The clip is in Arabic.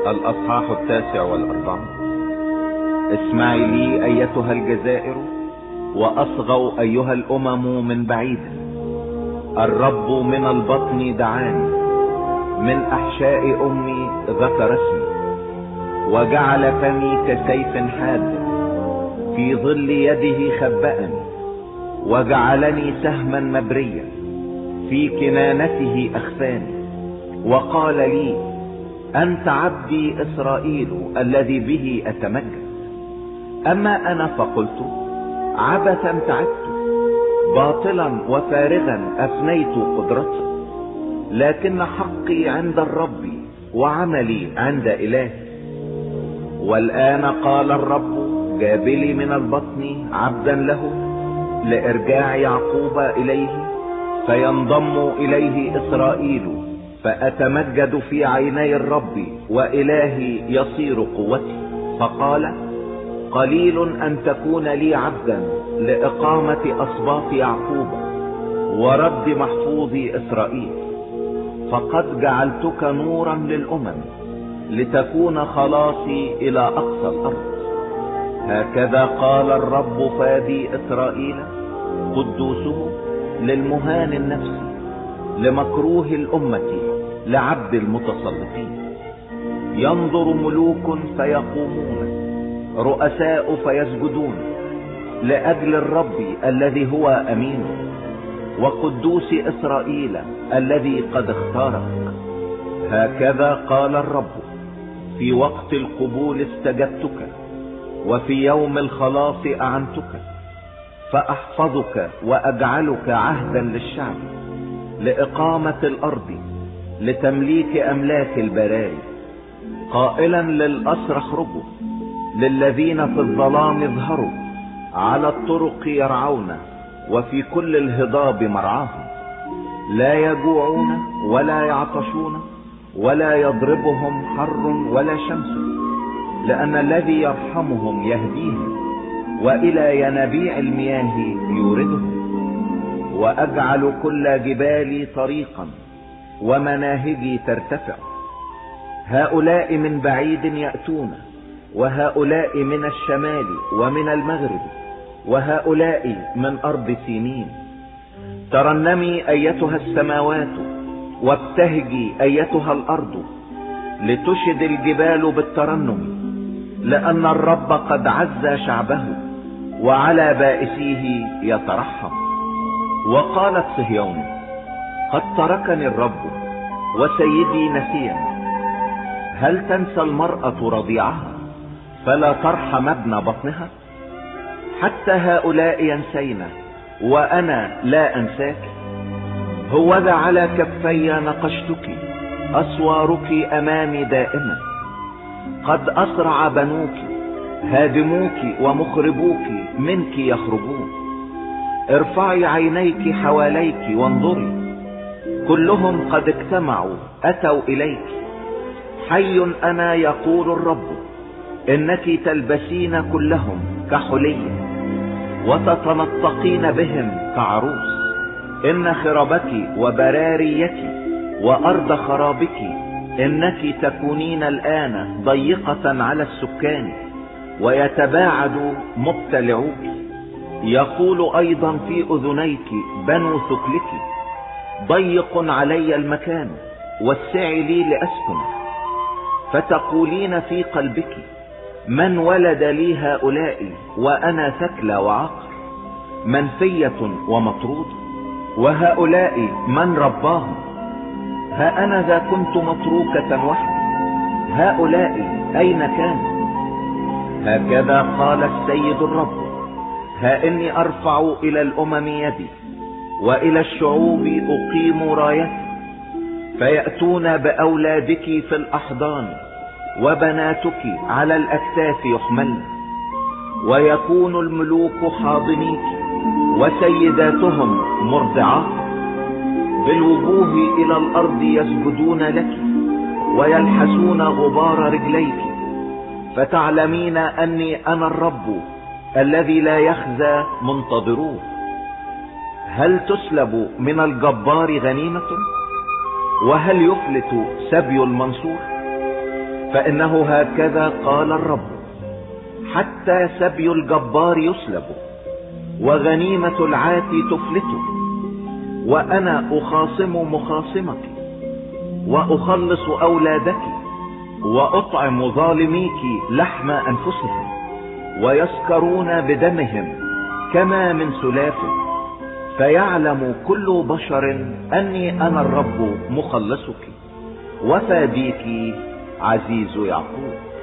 الأصحاح 49. اسمعي لي أيتها الجزائر، وأصغوا أيها الأمم من بعيد. الرب من البطن دعاني، من أحشاء أمي ذكر اسمي، وجعل فمي كسيف حاد، في ظل يده خبأني، وجعلني سهما مبريا، في كنانته أخفاني، وقال لي: أنت عبدي إسرائيل الذي به أتمجد. أما أنا فقلت: عبثا تعبت، باطلا وفارغا أفنيت قدرتي، لكن حقي عند الرب وعملي عند إلهي. والآن قال الرب: جابلي من البطن عبدا له، لإرجاع يعقوب إليه، فينضم إليه إسرائيل، فأتمجد في عيني الرب، وإلهي يصير قوتي. فقال: قليل أن تكون لي عبدا لإقامة أسباط يعقوب ورد محفوظ إسرائيل، فقد جعلتك نورا للأمم، لتكون خلاصي إلى أقصى الأرض. هكذا قال الرب فادي إسرائيل قدوسه، للمهان النفس، لمكروه الأمة، لعبد المتسلطين. ينظر ملوك فيقومون، رؤساء فيسجدون، لأجل الرب الذي هو أمين، وقدوس إسرائيل الذي قد اختارك. هكذا قال الرب: في وقت القبول استجبتك، وفي يوم الخلاص أعنتك، فأحفظك وأجعلك عهدا للشعب، لإقامة الأرض، لتمليك أملاك البراري، قائلا للأسر اخرجوا، للذين في الظلام اظهروا، على الطرق يرعون، وفي كل الهضاب مرعاهم. لا يجوعون ولا يعطشون، ولا يضربهم حر ولا شمس، لأن الذي يرحمهم يهديهم، وإلى ينابيع المياه يوردهم. وأجعل كل جبالي طريقا، ومناهجي ترتفع. هؤلاء من بعيد يأتون، وهؤلاء من الشمال ومن المغرب، وهؤلاء من أرض سينين. ترنمي أيتها السماوات، وابتهجي أيتها الأرض، لتشد الجبال بالترنم، لأن الرب قد عز شعبه، وعلى بائسيه يترحم. وقالت صهيون: قد تركني الرب، وسيدي نسيني. هل تنسى المرأة رضيعها، فلا ترحم ابن بطنها؟ حتى هؤلاء ينسينا، وأنا لا أنساك. هوذا على كفي نقشتك، أسوارك أمامي دائما. قد أسرع بنوك، هادموك ومخربوك منك يخرجون. ارفعي عينيك حواليك وانظري، كلهم قد اجتمعوا أتوا إليك. حي أنا يقول الرب، إنك تلبسين كلهم كحلي، وتتنطقين بهم كعروس. إن خرابك وبراريك وأرض خرابك، إنك تكونين الآن ضيقة على السكان، ويتباعد مبتلعوك. يقول أيضا في أذنيك بنو ثكلك: ضيق علي المكان، وسعي لي لأسكن. فتقولين في قلبك: من ولد لي هؤلاء، وأنا ثكلى وعاقر، منفية ومطرود، وهؤلاء من رباهم؟ ها أنا ذا كنت متروكة وحدي، هؤلاء أين كانوا؟ هكذا قال السيد الرب: ها إني أرفع إلى الأمم يدي، وإلى الشعوب أقيم رايتي، فيأتون بأولادك في الأحضان، وبناتك على الأكتاف يحملن. ويكون الملوك حاضنيك، وسيداتهم مرضعات، بالوجوه إلى الأرض يسجدون لك، ويلحسون غبار رجليك. فتعلمين أني أنا الرب الذي لا يخزى منتظروه. هل تسلب من الجبار غنيمة؟ وهل يفلت سبي المنصور؟ فإنه هكذا قال الرب: حتى سبي الجبار يسلب، وغنيمة العاتي تفلت، وأنا أخاصم مخاصمك، وأخلص أولادك، وأطعم ظالميك لحم أنفسهم، ويسكرون بدمهم كما من سلاف. فيعلم كل بشر أني أنا الرب مخلصك وفاديك عزيز يعقوب.